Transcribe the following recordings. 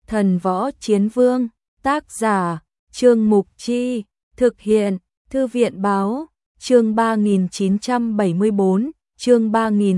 Thần võ chiến vương, tác giả, Trương Mục Chi, thực hiện, Thư viện báo, chương 3974, chương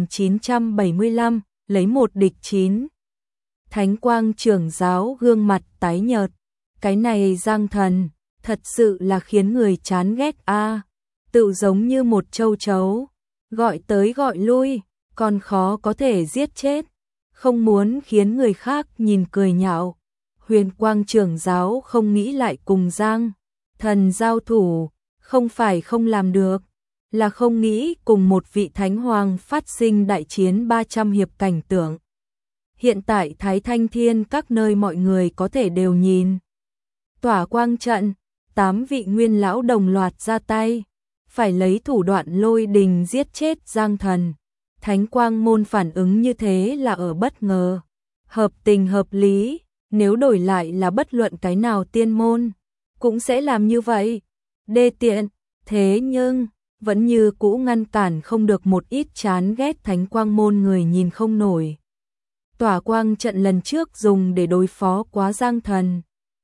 3975, lấy một địch 9. Thánh Quang trưởng giáo gương mặt tái nhợt, cái này Giang Thần, thật sự là khiến người chán ghét a, tự giống như một châu chấu, gọi tới gọi lui, còn khó có thể giết chết, không muốn khiến người khác nhìn cười nhạo. Huyền Quang trưởng giáo không nghĩ lại cùng Giang Thần giao thủ, không phải không làm được, là không nghĩ cùng một vị thánh hoàng phát sinh đại chiến 300 hiệp cảnh tượng. Hiện tại Thái Thanh Thiên các nơi mọi người có thể đều nhìn. Tỏa quang trận, 8 vị nguyên lão đồng loạt ra tay, phải lấy thủ đoạn lôi đình giết chết Giang Thần. Thánh Quang môn phản ứng như thế là ở bất ngờ, hợp tình hợp lý, nếu đổi lại là bất luận cái nào tiên môn, cũng sẽ làm như vậy. Đê tiện, thế nhưng, vẫn như cũ ngăn cản không được một ít chán ghét Thánh Quang môn người nhìn không nổi. Tỏa quang trận lần trước dùng để đối phó quá Giang Thần.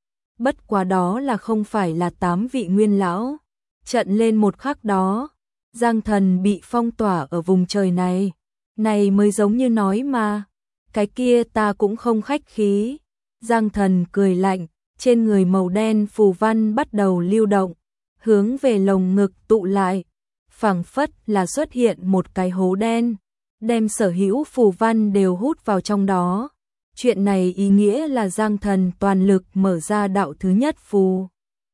Bất quá đó là không phải là 8 vị nguyên lão. Trận lên một khắc đó, Giang Thần bị phong tỏa ở vùng trời này. Này mới giống như nói mà, cái kia ta cũng không khách khí. Giang Thần cười lạnh, trên người màu đen phù văn bắt đầu lưu động, hướng về lồng ngực tụ lại, phảng phất là xuất hiện một cái hố đen, đem sở hữu phù văn đều hút vào trong đó. Chuyện này ý nghĩa là Giang Thần toàn lực mở ra đạo thứ nhất phù.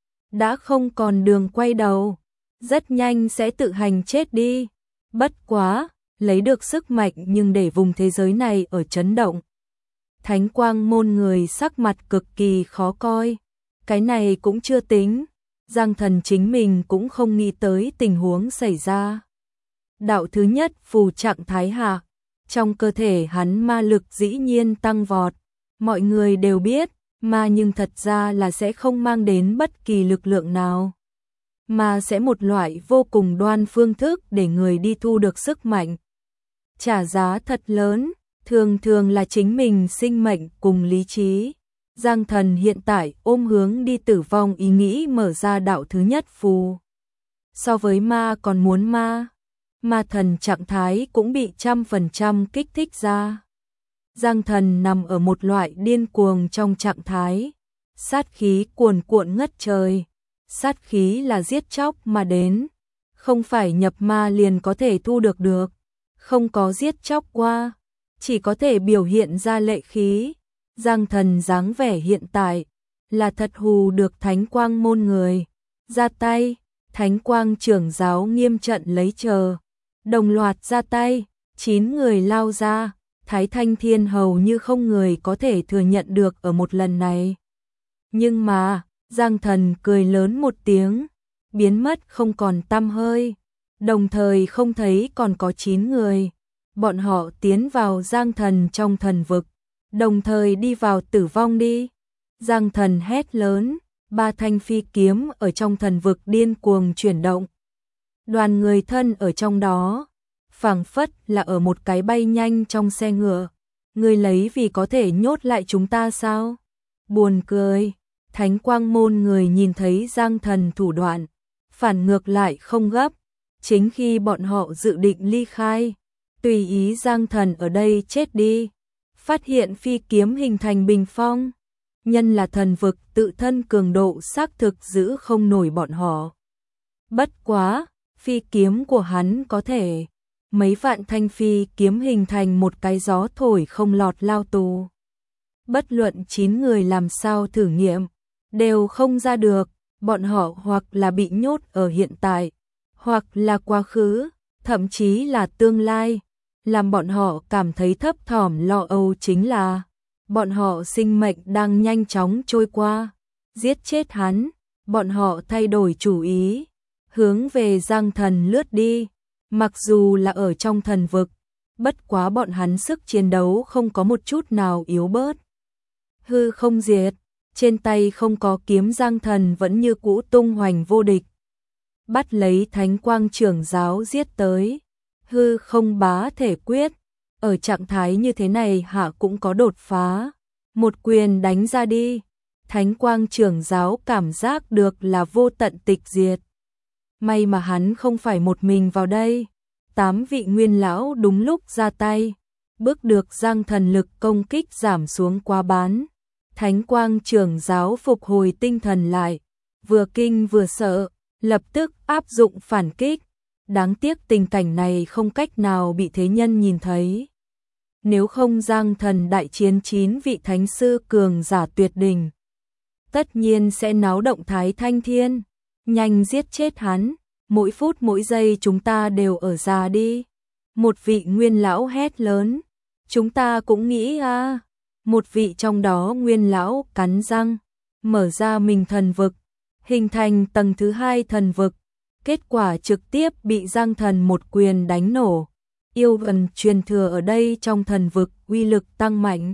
Đã không còn đường quay đầu, rất nhanh sẽ tự hành chết đi. Bất quá, lấy được sức mạnh nhưng để vùng thế giới này ở chấn động. Thánh Quang môn người sắc mặt cực kỳ khó coi. Cái này cũng chưa tính, Giang Thần chính mình cũng không nghĩ tới tình huống xảy ra. Đạo thứ nhất phù trạng thái hạ, trong cơ thể hắn ma lực dĩ nhiên tăng vọt. Mọi người đều biết, ma nhưng thật ra là sẽ không mang đến bất kỳ lực lượng nào, mà sẽ một loại vô cùng đoan phương thức để người đi thu được sức mạnh. Trả giá thật lớn, thường thường là chính mình sinh mệnh cùng lý trí. Giang Thần hiện tại ôm hướng đi tử vong ý nghĩ mở ra đạo thứ nhất phù. So với ma còn muốn ma thần trạng thái cũng bị 100% kích thích ra. Giang Thần nằm ở một loại điên cuồng trong trạng thái, sát khí cuồn cuộn ngất trời. Sát khí là giết chóc mà đến, không phải nhập ma liền có thể thu được được, không có giết chóc qua, chỉ có thể biểu hiện ra lệ khí. Giang Thần dáng vẻ hiện tại là thật hù được Thánh Quang môn người. Ra tay, Thánh Quang trưởng giáo nghiêm trận lấy chờ, đồng loạt ra tay, 9 người lao ra. Thái Thanh Thiên hầu như không người có thể thừa nhận được ở một lần này. Nhưng mà, Giang Thần cười lớn một tiếng, biến mất không còn tăm hơi, đồng thời không thấy còn có 9 người. Bọn họ tiến vào Giang Thần trong thần vực, đồng thời đi vào tử vong đi. Giang Thần hét lớn, 3 thanh phi kiếm ở trong thần vực điên cuồng chuyển động. Đoàn người thân ở trong đó, phảng phất là ở một cái bay nhanh trong xe ngựa. Ngươi lấy vì có thể nhốt lại chúng ta sao? Buồn cười. Thánh Quang môn người nhìn thấy Giang Thần thủ đoạn, phản ngược lại không gấp. Chính khi bọn họ dự định ly khai, tùy ý Giang Thần ở đây chết đi, phát hiện phi kiếm hình thành bình phong. Nhân là thần vực tự thân cường độ xác thực giữ không nổi bọn họ. Bất quá, phi kiếm của hắn có thể mấy vạn thanh phi kiếm hình thành một cái gió thổi không lọt lao tù. Bất luận 9 người làm sao thử nghiệm, đều không ra được. Bọn họ hoặc là bị nhốt ở hiện tại, hoặc là quá khứ, thậm chí là tương lai. Làm bọn họ cảm thấy thấp thỏm lo âu chính là bọn họ sinh mệnh đang nhanh chóng trôi qua. Giết chết hắn, bọn họ thay đổi chủ ý, hướng về Giang Thần lướt đi. Mặc dù là ở trong thần vực, bất quá bọn hắn sức chiến đấu không có một chút nào yếu bớt. Hư không diệt, trên tay không có kiếm Giang Thần vẫn như cũ tung hoành vô địch. Bắt lấy Thánh Quang trưởng giáo giết tới. Hư không bá thể quyết, ở trạng thái như thế này hạ cũng có đột phá. một quyền đánh ra đi. Thánh quang trưởng giáo cảm giác được là vô tận tịch diệt. May mà hắn không phải một mình vào đây. 8 vị nguyên lão đúng lúc ra tay, bước được Giang Thần lực công kích giảm xuống quá bán. Thánh quang trưởng giáo phục hồi tinh thần lại, vừa kinh vừa sợ, lập tức áp dụng phản kích. Đáng tiếc tình cảnh này không cách nào bị thế nhân nhìn thấy. Nếu không Giang Thần đại chiến 9 vị thánh sư cường giả tuyệt đỉnh, tất nhiên sẽ náo động Thái Thanh Thiên. Nhanh giết chết hắn, mỗi phút mỗi giây chúng ta đều ở già đi. Một vị nguyên lão hét lớn. Chúng ta cũng nghĩ à. Một vị trong đó nguyên lão cắn răng, mở ra mình thần vực, hình thành tầng thứ 2 thần vực. Kết quả trực tiếp bị Giang Thần một quyền đánh nổ. Yêu gần truyền thừa ở đây trong thần vực uy lực tăng mạnh.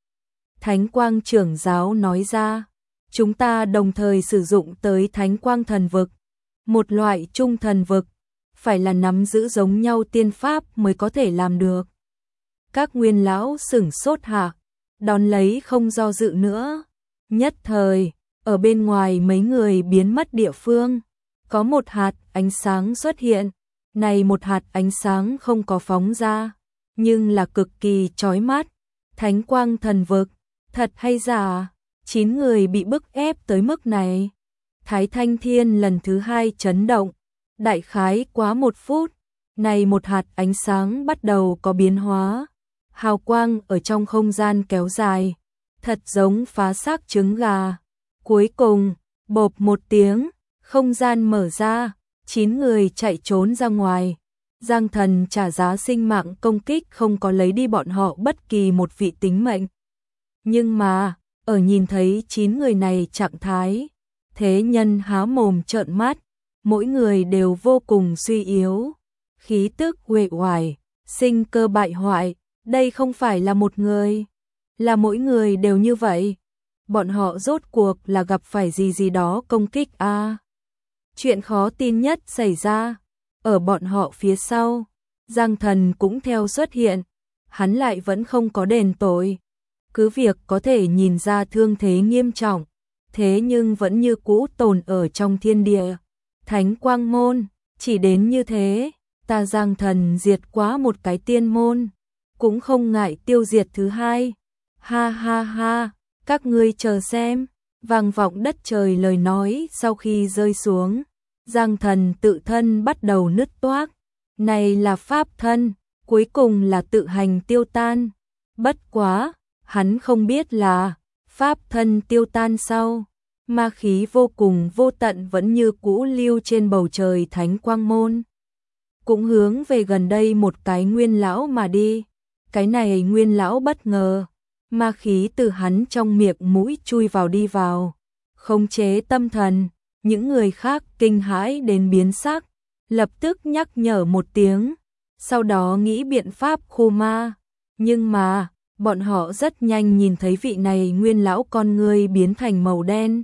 Thánh quang trưởng giáo nói ra, chúng ta đồng thời sử dụng tới thánh quang thần vực, một loại chung thần vực, phải là nắm giữ giống nhau tiên pháp mới có thể làm được. Các nguyên lão sửng sốt hạ, đón lấy không do dự nữa. Nhất thời, ở bên ngoài mấy người biến mất địa phương, có một hạt ánh sáng xuất hiện. Này một hạt ánh sáng không có phóng ra, nhưng là cực kỳ chói mắt. Thánh quang thần vực, thật hay giả? 9 người bị bức ép tới mức này. Thái Thanh Thiên lần thứ 2 chấn động, đại khái quá 1 phút, này một hạt ánh sáng bắt đầu có biến hóa. Hào quang ở trong không gian kéo dài, thật giống phá xác trứng gà. Cuối cùng, bộp một tiếng, không gian mở ra, 9 người chạy trốn ra ngoài. Giang Thần trả giá sinh mạng công kích không có lấy đi bọn họ bất kỳ một vị tính mệnh. Nhưng mà, ở nhìn thấy 9 người này trạng thái, thế nhân há mồm trợn mắt, mỗi người đều vô cùng suy yếu, khí tức uể oải, sinh cơ bại hoại. Đây không phải là một người, là mỗi người đều như vậy. Bọn họ rốt cuộc là gặp phải gì đó công kích a. Chuyện khó tin nhất xảy ra, ở bọn họ phía sau, Giang Thần cũng theo xuất hiện, hắn lại vẫn không có đền tội. Cứ việc có thể nhìn ra thương thế nghiêm trọng, thế nhưng vẫn như cũ tồn ở trong thiên địa. Thánh quang môn, chỉ đến như thế, ta Giang Thần diệt quá một cái tiên môn, cũng không ngại tiêu diệt thứ 2. Ha ha ha, các ngươi chờ xem. Vang vọng đất trời lời nói sau khi rơi xuống, Giang Thần tự thân bắt đầu nứt toác. Này là pháp thân, cuối cùng là tự hành tiêu tan. Bất quá, hắn không biết là pháp thân tiêu tan sau, ma khí vô cùng vô tận vẫn như cũ lưu trên bầu trời thánh quang môn. Cũng hướng về gần đây một cái nguyên lão mà đi. Cái này nguyên lão bất ngờ, ma khí từ hắn trong miệng mũi chui vào đi vào, khống chế tâm thần. Những người khác kinh hãi đến biến sắc, lập tức nhắc nhở một tiếng, sau đó nghĩ biện pháp khu ma. Nhưng mà, bọn họ rất nhanh nhìn thấy vị này nguyên lão con người biến thành màu đen.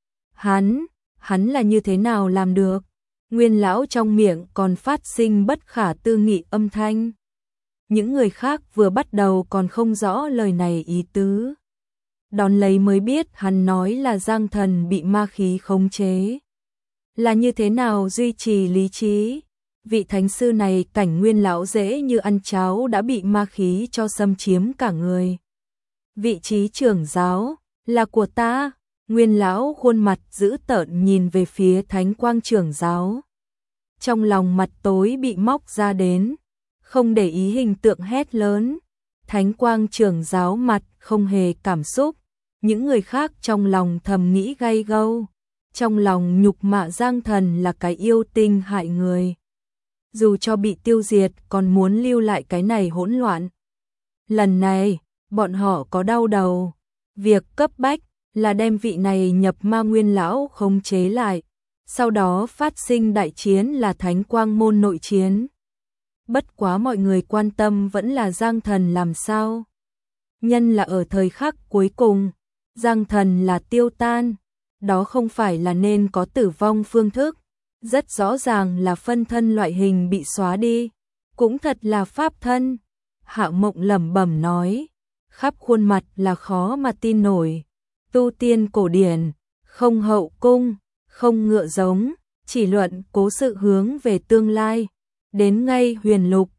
Hắn là như thế nào làm được? Nguyên lão trong miệng còn phát sinh bất khả tư nghị âm thanh. Những người khác vừa bắt đầu còn không rõ lời này ý tứ. Đón lấy mới biết hắn nói là Giang Thần bị ma khí khống chế. Là như thế nào duy trì lý trí? Vị thánh sư này cảnh nguyên lão dễ như ăn cháo đã bị ma khí cho xâm chiếm cả người. Vị trí trưởng giáo là của ta. Nguyên lão khuôn mặt dữ tợn nhìn về phía thánh quang trưởng giáo. Trong lòng mặt tối bị móc ra đến, không để ý hình tượng hét lớn. Thánh quang trưởng giáo mặt không hề cảm xúc. Những người khác trong lòng thầm nghĩ gay gâu. Trong lòng nhục mạ Giang Thần là cái yêu tinh hại người. Dù cho bị tiêu diệt còn muốn lưu lại cái này hỗn loạn. Lần này, bọn họ có đau đầu. Việc cấp bách là đem vị này nhập ma nguyên lão khống chế lại. Sau đó phát sinh đại chiến là thánh quang môn nội chiến. Bất quá mọi người quan tâm vẫn là Giang Thần làm sao. Nhân là ở thời khắc cuối cùng, Giang Thần là tiêu tan. Đó không phải là nên có tử vong phương thức. Rất rõ ràng là phân thân loại hình bị xóa đi. Cũng thật là pháp thân. Hạo Mộng lẩm bẩm nói. khắp khuôn mặt là khó mà tin nổi. Tu tiên cổ điển, không hậu cung, không ngựa giống, chỉ luận cố sự hướng về tương lai. Đến ngay huyền lục,